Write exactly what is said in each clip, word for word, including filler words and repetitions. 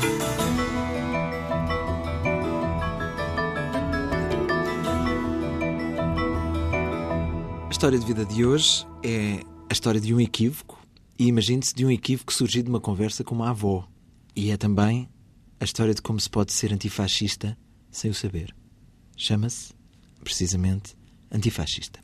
A história de vida de hoje é a história de um equívoco, e imagine-se de um equívoco surgido de uma conversa com uma avó. E é também a história de como se pode ser antifascista sem o saber. Chama-se, precisamente, antifascista.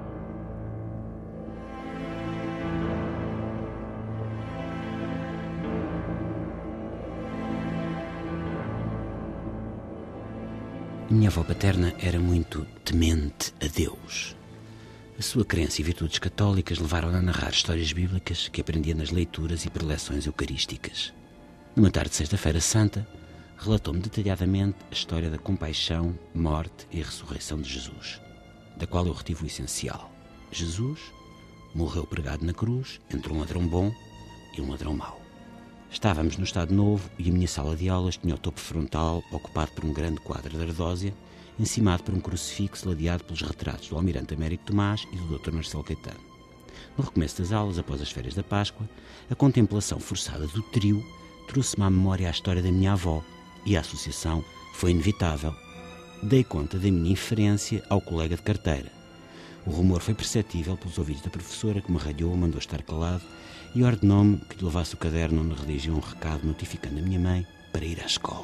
Minha avó paterna era muito temente a Deus. A sua crença e virtudes católicas levaram-na a narrar histórias bíblicas que aprendia nas leituras e preleções eucarísticas. Numa tarde de Sexta-feira Santa, relatou-me detalhadamente a história da compaixão, morte e ressurreição de Jesus, da qual eu retive o essencial. Jesus morreu pregado na cruz entre um ladrão bom e um ladrão mau. Estávamos no Estado Novo e a minha sala de aulas tinha o topo frontal ocupado por um grande quadro de ardósia, encimado por um crucifixo ladeado pelos retratos do Almirante Américo Tomás e do doutor Marcelo Caetano. No recomeço das aulas, após as férias da Páscoa, a contemplação forçada do trio trouxe-me à memória a história da minha avó e a associação foi inevitável. Dei conta da minha inferência ao colega de carteira. O rumor foi perceptível pelos ouvidos da professora, que me ralhou, mandou estar calado e ordenou-me que lhe levasse o caderno onde redigia um recado notificando a minha mãe para ir à escola.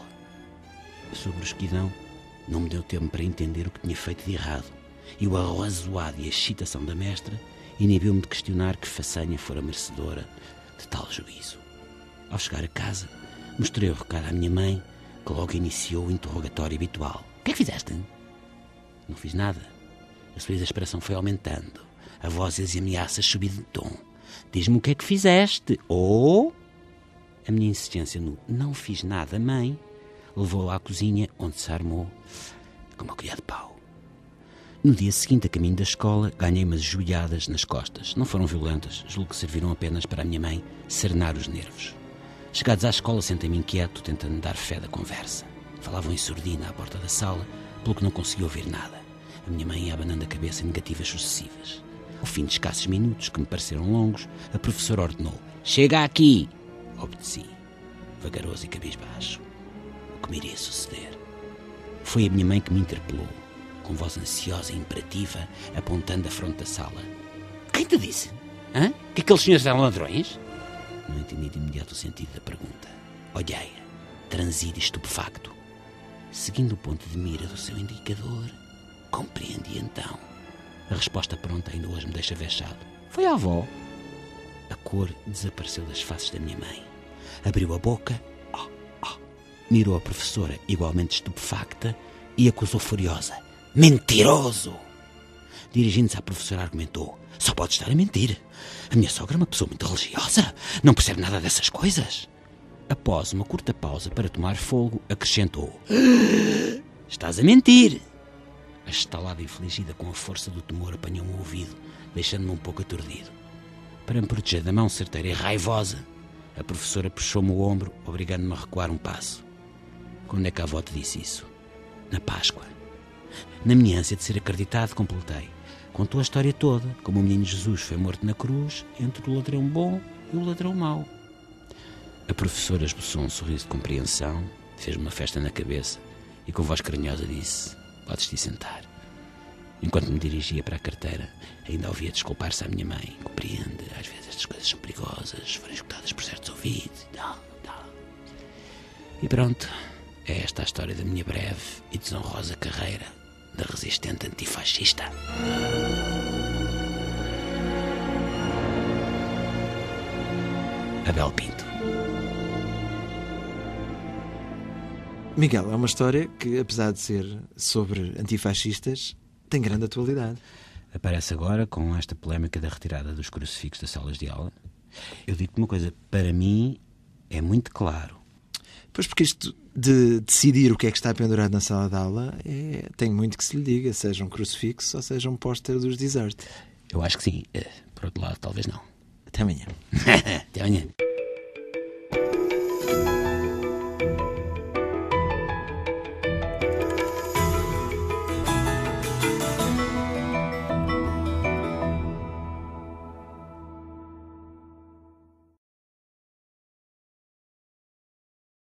A sua brusquidão não me deu tempo para entender o que tinha feito de errado, e o arrazoado e a excitação da mestra inibiu-me de questionar que façanha fora merecedora de tal juízo. Ao chegar a casa, mostrei o recado à minha mãe, que logo iniciou o interrogatório habitual. O que é que fizeste? Não fiz nada. A sua exasperação foi aumentando. A voz e as ameaças subiram de tom. Diz-me o que é que fizeste, ou... A minha insistência no não fiz nada, mãe, levou-a à cozinha, onde se armou como uma colher de pau. No dia seguinte, a caminho da escola, ganhei umas joelhadas nas costas. Não foram violentas, julgo que serviram apenas para a minha mãe serenar os nervos. Chegados à escola, sentei-me inquieto, tentando dar fé da conversa. Falavam em surdina à porta da sala, pelo que não consegui ouvir nada. A minha mãe ia abanando a cabeça em negativas sucessivas. Ao fim de escassos minutos, que me pareceram longos, a professora ordenou: "Chega aqui!" Obedeci, vagaroso e cabisbaixo. O que me iria suceder? Foi a minha mãe que me interpelou, com voz ansiosa e imperativa, apontando a fronte da sala. "Quem te disse? Hã? Que aqueles senhores eram ladrões?" Não entendi de imediato o sentido da pergunta. Olhei-a, transido e estupefacto. Seguindo o ponto de mira do seu indicador, compreendi então. A resposta pronta ainda hoje me deixa vexado. Foi a avó. A cor desapareceu das faces da minha mãe. Abriu a boca, oh, oh, mirou a professora, igualmente estupefacta, e acusou furiosa: "Mentiroso!" Dirigindo-se à professora, argumentou: "Só pode estar a mentir. A minha sogra é uma pessoa muito religiosa. Não percebe nada dessas coisas." Após uma curta pausa para tomar fogo, acrescentou: "Estás a mentir." A estalada infligida com a força do temor apanhou-me o ouvido, deixando-me um pouco aturdido. Para me proteger da mão certeira e raivosa, a professora puxou-me o ombro, obrigando-me a recuar um passo. "Quando é que a avó te disse isso?" "Na Páscoa." Na minha ânsia de ser acreditado, completei: "Contou a história toda, como o menino Jesus foi morto na cruz entre o ladrão bom e o ladrão mau." A professora esboçou um sorriso de compreensão, fez-me uma festa na cabeça e com voz carinhosa disse: "Podes te sentar." Enquanto me dirigia para a carteira, ainda ouvia desculpar-se à minha mãe: "Compreende, às vezes estas coisas são perigosas, foram escutadas por certos ouvidos e tal, tal." E pronto, é esta a história da minha breve e desonrosa carreira da resistente antifascista. Abel Pinto. Miguel, é uma história que, apesar de ser sobre antifascistas, tem grande atualidade. Aparece agora com esta polémica da retirada dos crucifixos das salas de aula. Eu digo-te uma coisa, para mim é muito claro. Pois, porque isto de decidir o que é que está pendurado na sala de aula é, tem muito que se lhe diga, seja um crucifixo ou seja um póster dos Desert. Eu acho que sim. Por outro lado, talvez não. Até amanhã. Até amanhã.